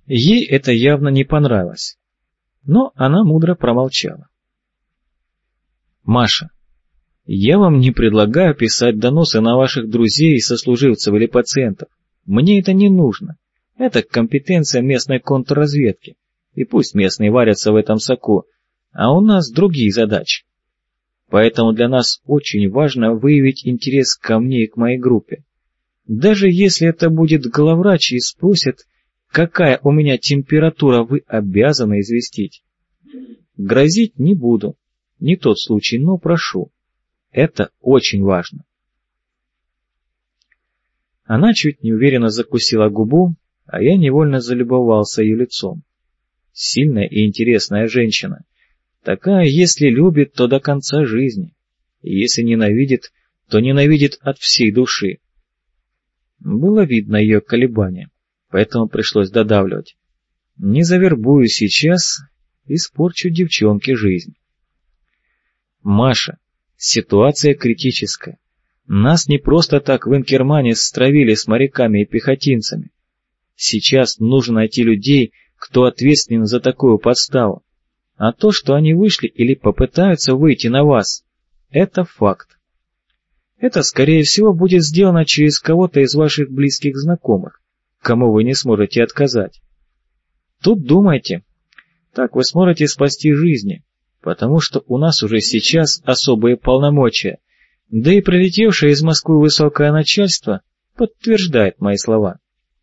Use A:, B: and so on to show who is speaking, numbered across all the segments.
A: Ей это явно не понравилось, но она мудро промолчала. «Маша, я вам не предлагаю писать доносы на ваших друзей, сослуживцев или пациентов. Мне это не нужно. Это компетенция местной контрразведки, и пусть местные варятся в этом соку, а у нас другие задачи. Поэтому для нас очень важно выявить интерес ко мне и к моей группе. Даже если это будет главврач и спросит, какая у меня температура, вы обязаны известить. Грозить не буду, не тот случай, но прошу. Это очень важно». Она чуть неуверенно закусила губу, а я невольно залюбовался ее лицом. Сильная и интересная женщина. Такая, если любит, то до конца жизни. И если ненавидит, то ненавидит от всей души. Было видно ее колебания, поэтому пришлось додавливать. Не завербую сейчас, испорчу девчонке жизнь. «Маша, ситуация критическая. Нас не просто так в Инкермане стравили с моряками и пехотинцами. Сейчас нужно найти людей, кто ответственен за такую подставу. А то, что они вышли или попытаются выйти на вас, это факт. Это, скорее всего, будет сделано через кого-то из ваших близких знакомых, кому вы не сможете отказать. Тут думайте. Так вы сможете спасти жизни, потому что у нас уже сейчас особые полномочия, да и прилетевшее из Москвы высокое начальство подтверждает мои слова».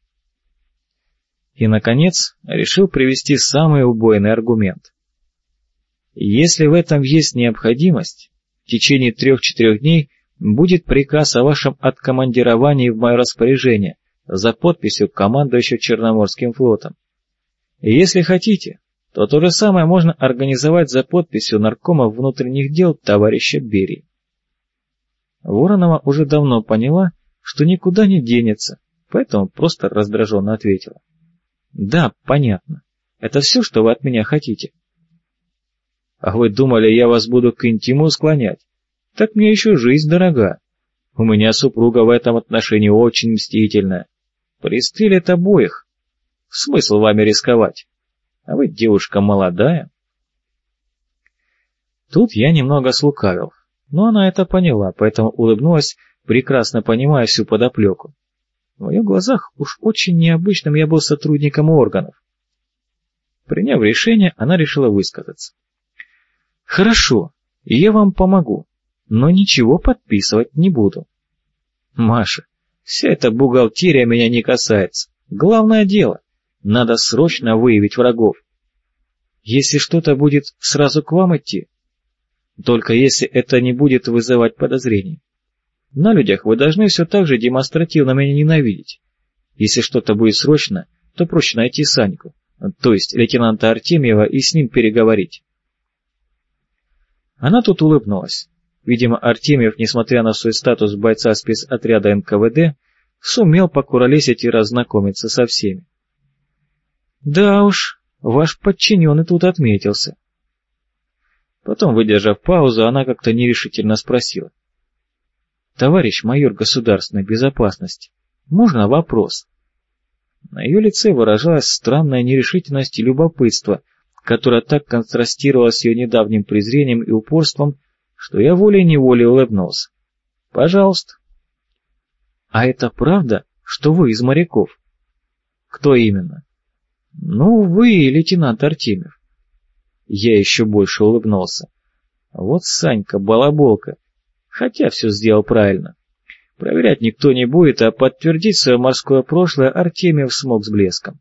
A: И, наконец, решил привести самый убойный аргумент. Если в этом есть необходимость, в течение 3-4 дней будет приказ о вашем откомандировании в мое распоряжение за подписью командующего Черноморским флотом. И если хотите, то то же самое можно организовать за подписью наркома внутренних дел товарища Берии. Воронова уже давно поняла, что никуда не денется, поэтому просто раздраженно ответила. «Да, понятно. Это все, что вы от меня хотите?» «А вы думали, я вас буду к интиму склонять? Так мне еще жизнь дорога. У меня супруга в этом отношении очень мстительная. Пристрелят обоих. Смысл вами рисковать? А вы девушка молодая». Тут я немного слукавил, но она это поняла, поэтому улыбнулась, прекрасно понимая всю подоплеку. В ее глазах уж очень необычным я был сотрудником органов. Приняв решение, она решила высказаться. «Хорошо, я вам помогу, но ничего подписывать не буду. Маша, вся эта бухгалтерия меня не касается. Главное дело, надо срочно выявить врагов. Если что-то будет, сразу к вам идти. Только если это не будет вызывать подозрений. На людях вы должны все так же демонстративно меня ненавидеть. Если что-то будет срочно, то проще найти Саньку, то есть лейтенанта Артемьева, и с ним переговорить». Она тут улыбнулась. Видимо, Артемьев, несмотря на свой статус бойца спецотряда НКВД, сумел покуролесить и разнакомиться со всеми. «Да уж, ваш подчиненный тут отметился». Потом, выдержав паузу, она как-то нерешительно спросила. «Товарищ майор государственной безопасности, можно вопрос?» На ее лице выражалась странная нерешительность и любопытство, которое так контрастировало с ее недавним презрением и упорством, что я волей-неволей улыбнулся. «Пожалуйста». «А это правда, что вы из моряков?» «Кто именно?» «Ну, вы, лейтенант Артемьев». Я еще больше улыбнулся. Вот Санька, балаболка. Хотя все сделал правильно. Проверять никто не будет, а подтвердить свое морское прошлое Артемьев смог с блеском.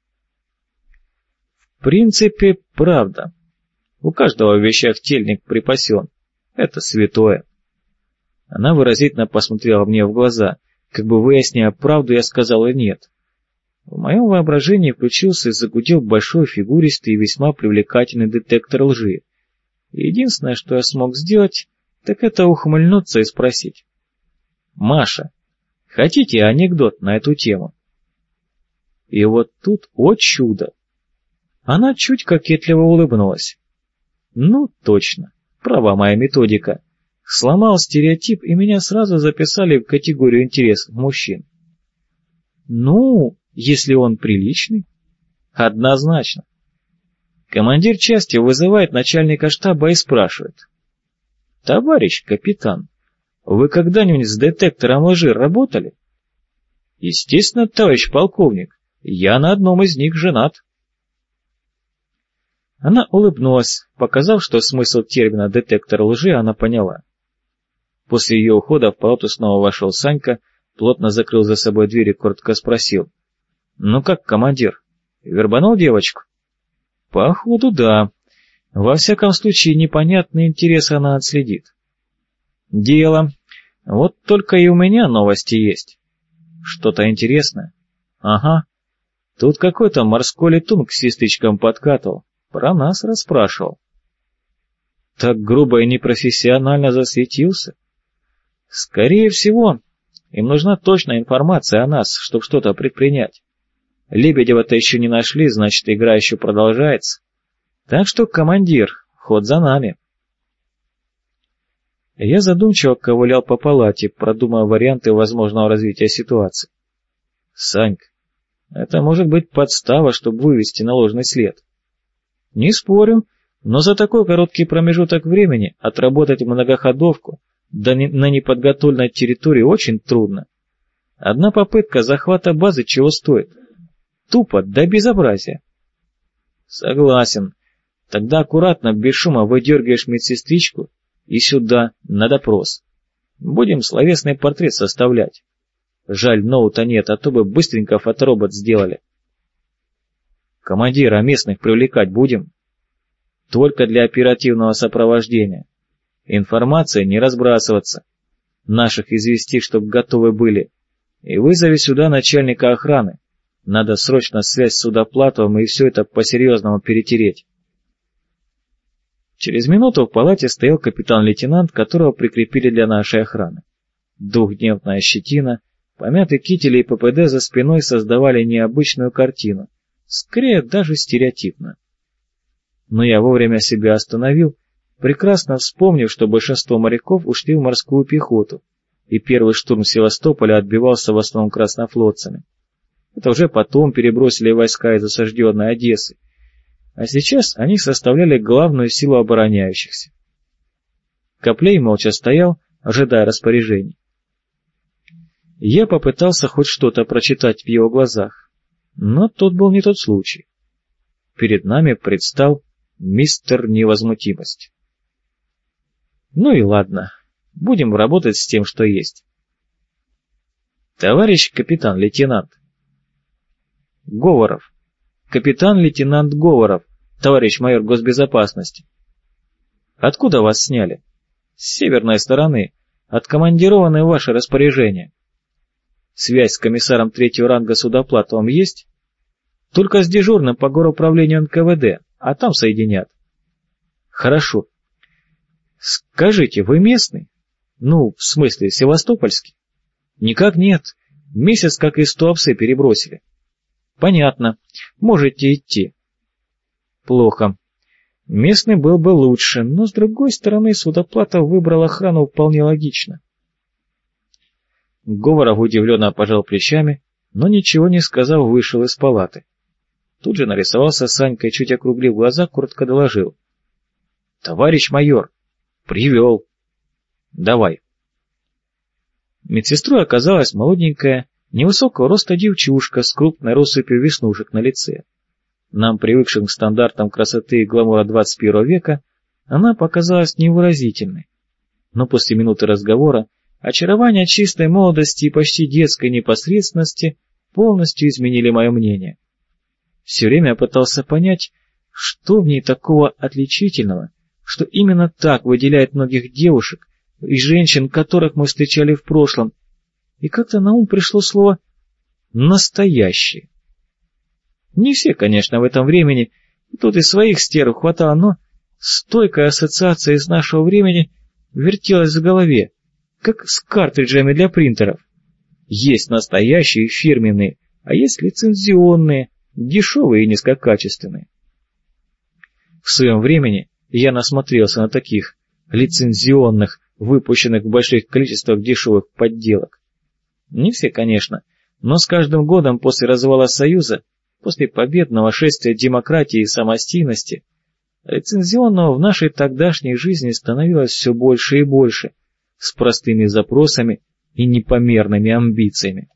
A: В принципе, правда. У каждого в вещах тельник припасен. Это святое. Она выразительно посмотрела мне в глаза, как бы выясняя, правду я сказал или нет. В моем воображении включился и загудел большой фигуристый и весьма привлекательный детектор лжи. Единственное, что я смог сделать, так это ухмыльнуться и спросить. «Маша, хотите анекдот на эту тему?» И вот тут, о чудо! Она чуть кокетливо улыбнулась. Ну, точно, права моя методика. Сломал стереотип, и меня сразу записали в категорию интересных мужчин. Ну, если он приличный. Однозначно. Командир части вызывает начальника штаба и спрашивает. «Товарищ капитан, вы когда-нибудь с детектором лжи работали?» «Естественно, товарищ полковник, я на одном из них женат». Она улыбнулась, показав, что смысл термина «детектор лжи» она поняла. После ее ухода в палату снова вошел Санька, плотно закрыл за собой дверь и коротко спросил. «Ну как, командир, вербанул девочку?» «Походу, да. Во всяком случае, непонятные интересы она отследит». «Дело. Вот только и у меня новости есть». «Что-то интересное?» «Ага. Тут какой-то морской летун к сестричкам подкатывал, про нас расспрашивал». «Так грубо и непрофессионально засветился?» «Скорее всего, им нужна точная информация о нас, чтобы что-то предпринять. Лебедева-то еще не нашли, значит, игра еще продолжается. Так что, командир, ход за нами». Я задумчиво ковылял по палате, продумывая варианты возможного развития ситуации. «Санька, это может быть подстава, чтобы вывести на ложный след». «Не спорю, но за такой короткий промежуток времени отработать многоходовку на неподготовленной территории очень трудно. Одна попытка захвата базы чего стоит? Тупо до безобразия». «Согласен. Тогда аккуратно, без шума выдергиваешь медсестричку и сюда, на допрос. Будем словесный портрет составлять. Жаль, ноута нет, а то бы быстренько фоторобот сделали». «Командир, а местных привлекать будем?» «Только для оперативного сопровождения. Информация не разбрасываться. Наших извести, чтоб готовы были. И вызови сюда начальника охраны. Надо срочно связь с Судоплатовым и все это по-серьезному перетереть». Через минуту в палате стоял капитан-лейтенант, которого прикрепили для нашей охраны. Двухдневная щетина, помятый китель и ППД за спиной создавали необычную картину, скорее даже стереотипную. Но я вовремя себя остановил, прекрасно вспомнив, что большинство моряков ушли в морскую пехоту, и первый штурм Севастополя отбивался в основном краснофлотцами. Это уже потом перебросили войска из осажденной Одессы, а сейчас они составляли главную силу обороняющихся. Коплей молча стоял, ожидая распоряжений. Я попытался хоть что-то прочитать в его глазах, но тот был не тот случай. Перед нами предстал мистер Невозмутимость. Ну и ладно, будем работать с тем, что есть. Товарищ капитан-лейтенант. Говоров. Капитан-лейтенант Говоров, товарищ майор госбезопасности. Откуда вас сняли? С северной стороны, откомандированы в ваше распоряжение. Связь с комиссаром третьего ранга Судоплатовым есть? Только с дежурным по горуправлению НКВД, а там соединят. Хорошо. Скажите, вы местный? Ну, в смысле, севастопольский? Никак нет. Месяц как из Туапсе перебросили. Понятно. Можете идти. Плохо. Местный был бы лучше, но с другой стороны Судоплатов выбрал охрану вполне логично. Говоров удивленно пожал плечами, но ничего не сказав, вышел из палаты. Тут же нарисовался Санька и, чуть округлив глаза, коротко доложил. «Товарищ майор, привел. Давай». Медсестрой оказалась молоденькая, невысокого роста девчушка с крупной россыпью веснушек на лице. Нам, привыкшим к стандартам красоты и гламура 21 века, она показалась невыразительной. Но после минуты разговора очарование чистой молодости и почти детской непосредственности полностью изменили мое мнение. Все время я пытался понять, что в ней такого отличительного, что именно так выделяет многих девушек и женщин, которых мы встречали в прошлом, и как-то на ум пришло слово «настоящие». Не все, конечно, в этом времени, и тут и своих стерв хватало, но стойкая ассоциация из нашего времени вертелась в голове, как с картриджами для принтеров. Есть настоящие фирменные, а есть лицензионные, дешевые и низкокачественные. В своем времени я насмотрелся на таких лицензионных, выпущенных в больших количествах дешевых подделок. Не все, конечно, но с каждым годом после развала Союза после победного шествия демократии и самостийности, лицензионного в нашей тогдашней жизни становилось все больше и больше, с простыми запросами и непомерными амбициями.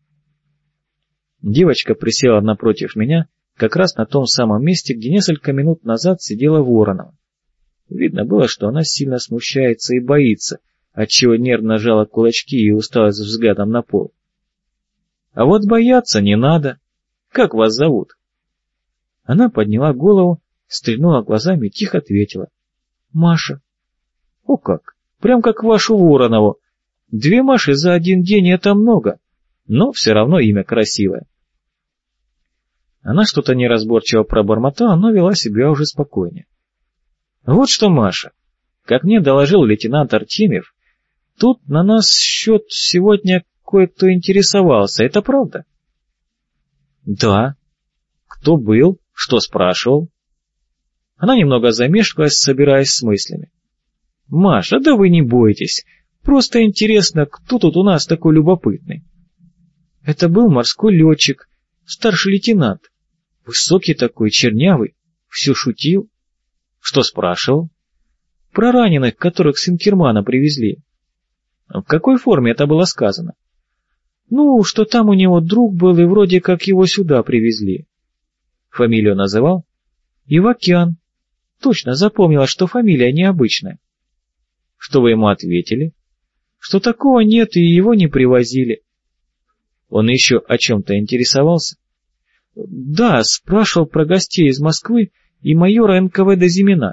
A: Девочка присела напротив меня, как раз на том самом месте, где несколько минут назад сидела Воронова. Видно было, что она сильно смущается и боится, отчего нервно сжала кулачки и уставилась взглядом на пол. «А вот бояться не надо. Как вас зовут?» Она подняла голову, стрельнула глазами и тихо ответила. «Маша». «О как! Прям как вашу Воронову. 2 Маши за один день — это много, но все равно имя красивое». Она что-то неразборчиво пробормотала, но вела себя уже спокойнее. «Вот что, Маша, как мне доложил лейтенант Артемьев, тут на нас счет сегодня кое-кто интересовался, это правда?» «Да». «Кто был? Что спрашивал?» Она немного замешкалась, собираясь с мыслями. «Маша, да вы не бойтесь, просто интересно, кто тут у нас такой любопытный?» «Это был морской летчик, старший лейтенант, высокий такой, чернявый, все шутил». «Что спрашивал?» «Про раненых, которых с Инкермана привезли». «В какой форме это было сказано?» «Ну, что там у него друг был, и вроде как его сюда привезли». «Фамилию называл?» «Ивакян». «Точно запомнила, что фамилия необычная». «Что вы ему ответили?» «Что такого нет, и его не привозили». «Он еще о чем-то интересовался?» «Да, спрашивал про гостей из Москвы и майора НКВД Зимина».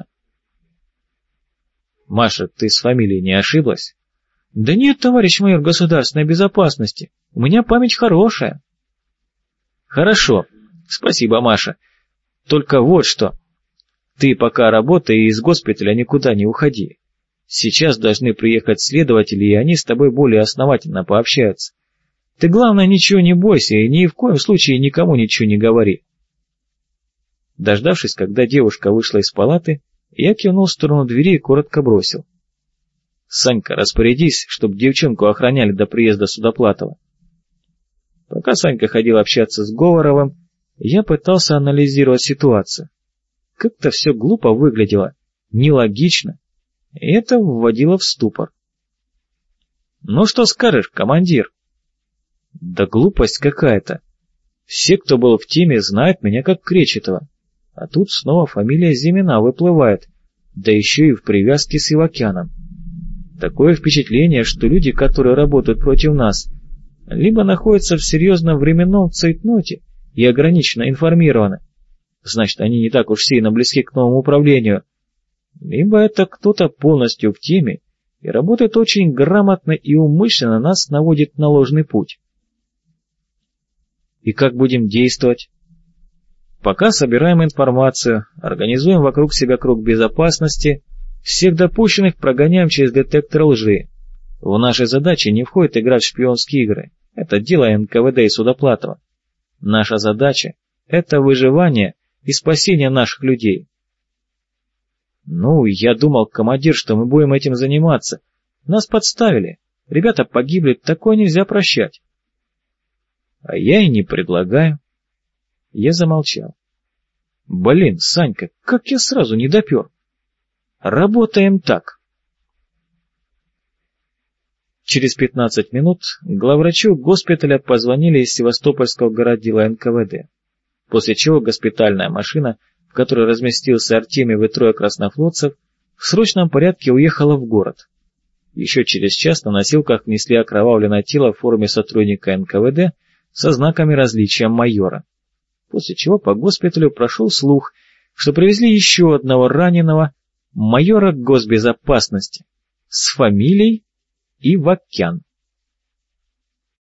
A: «Маша, ты с фамилией не ошиблась?» «Да нет, товарищ майор государственной безопасности, у меня память хорошая». «Хорошо, спасибо, Маша. Только вот что. Ты пока работай и из госпиталя никуда не уходи. Сейчас должны приехать следователи, и они с тобой более основательно пообщаются. Ты, главное, ничего не бойся и ни в коем случае никому ничего не говори». Дождавшись, когда девушка вышла из палаты, я кивнул в сторону двери и коротко бросил: «Санька, распорядись, чтоб девчонку охраняли до приезда Судоплатова». Пока Санька ходил общаться с Говоровым, я пытался анализировать ситуацию. Как-то все глупо выглядело, нелогично, и это вводило в ступор. «Ну что скажешь, командир?» «Да глупость какая-то. Все, кто был в теме, знают меня как Кречетова. А тут снова фамилия Зимина выплывает, да еще и в привязке с Ивакяном. Такое впечатление, что люди, которые работают против нас, либо находятся в серьезном временном цейтноте и ограниченно информированы, значит, они не так уж сильно близки к новому управлению, либо это кто-то полностью в теме и работает очень грамотно и умышленно нас наводит на ложный путь». «И как будем действовать?» «Пока собираем информацию, организуем вокруг себя круг безопасности, всех допущенных прогоняем через детектор лжи. В наши задачи не входит играть в шпионские игры. Это дело НКВД и Судоплатова. Наша задача — это выживание и спасение наших людей». «Ну, я думал, командир, что мы будем этим заниматься. Нас подставили. Ребята погибли, такое нельзя прощать». «А я и не предлагаю». Я замолчал. «Блин, Санька, как я сразу не допер. Работаем так». Через 15 минут главврачу госпиталя позвонили из Севастопольского городдела НКВД, после чего госпитальная машина, в которой разместился Артемьев и 3 краснофлотцев, в срочном порядке уехала в город. Еще через час на носилках внесли окровавленное тело в форме сотрудника НКВД со знаками различия майора, после чего по госпиталю прошел слух, что привезли еще одного раненого майора госбезопасности с фамилией Ивакян.